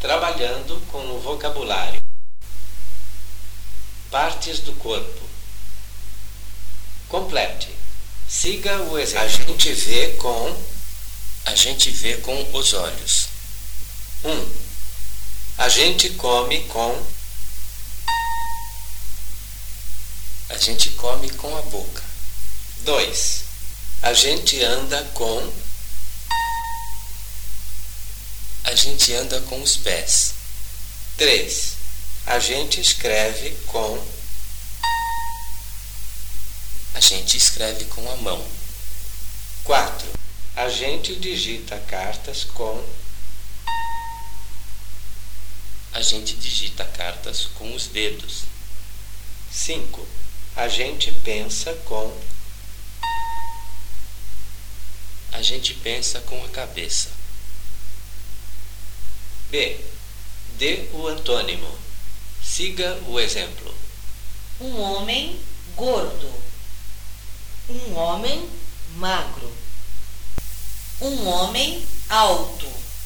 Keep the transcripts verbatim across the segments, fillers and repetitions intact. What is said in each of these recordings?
Trabalhando com o vocabulário. Partes do corpo. Complete. Siga o exemplo. A gente vê com A gente vê com os olhos. um. A gente come com A gente come com a boca. dois. A gente anda com A gente anda com os pés. três. A gente escreve com A gente escreve com a mão. quatro. A gente digita cartas com A gente digita cartas com os dedos. cinco. A gente pensa com A gente pensa com a cabeça. B. Dê o antônimo. Siga o exemplo. Um homem gordo. Um homem magro. Um homem alto.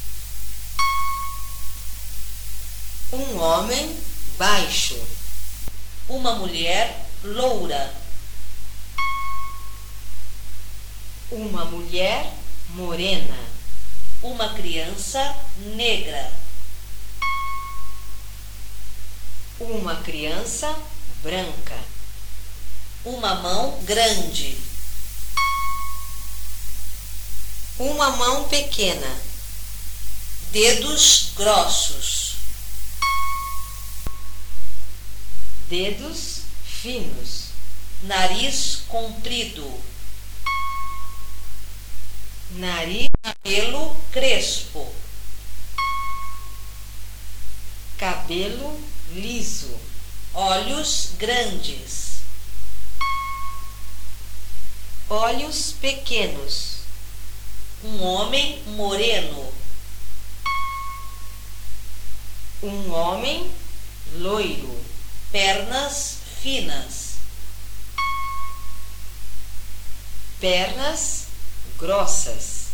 Um homem baixo. Uma mulher loura. Uma mulher morena. Uma criança negra. Uma criança branca. Uma mão grande. Uma mão pequena. Dedos grossos. Dedos finos. Nariz comprido. Nariz, cabelo crespo. Cabelo liso. Olhos grandes. Olhos pequenos. Um homem moreno. Um homem loiro. Pernas finas. Pernas grossas.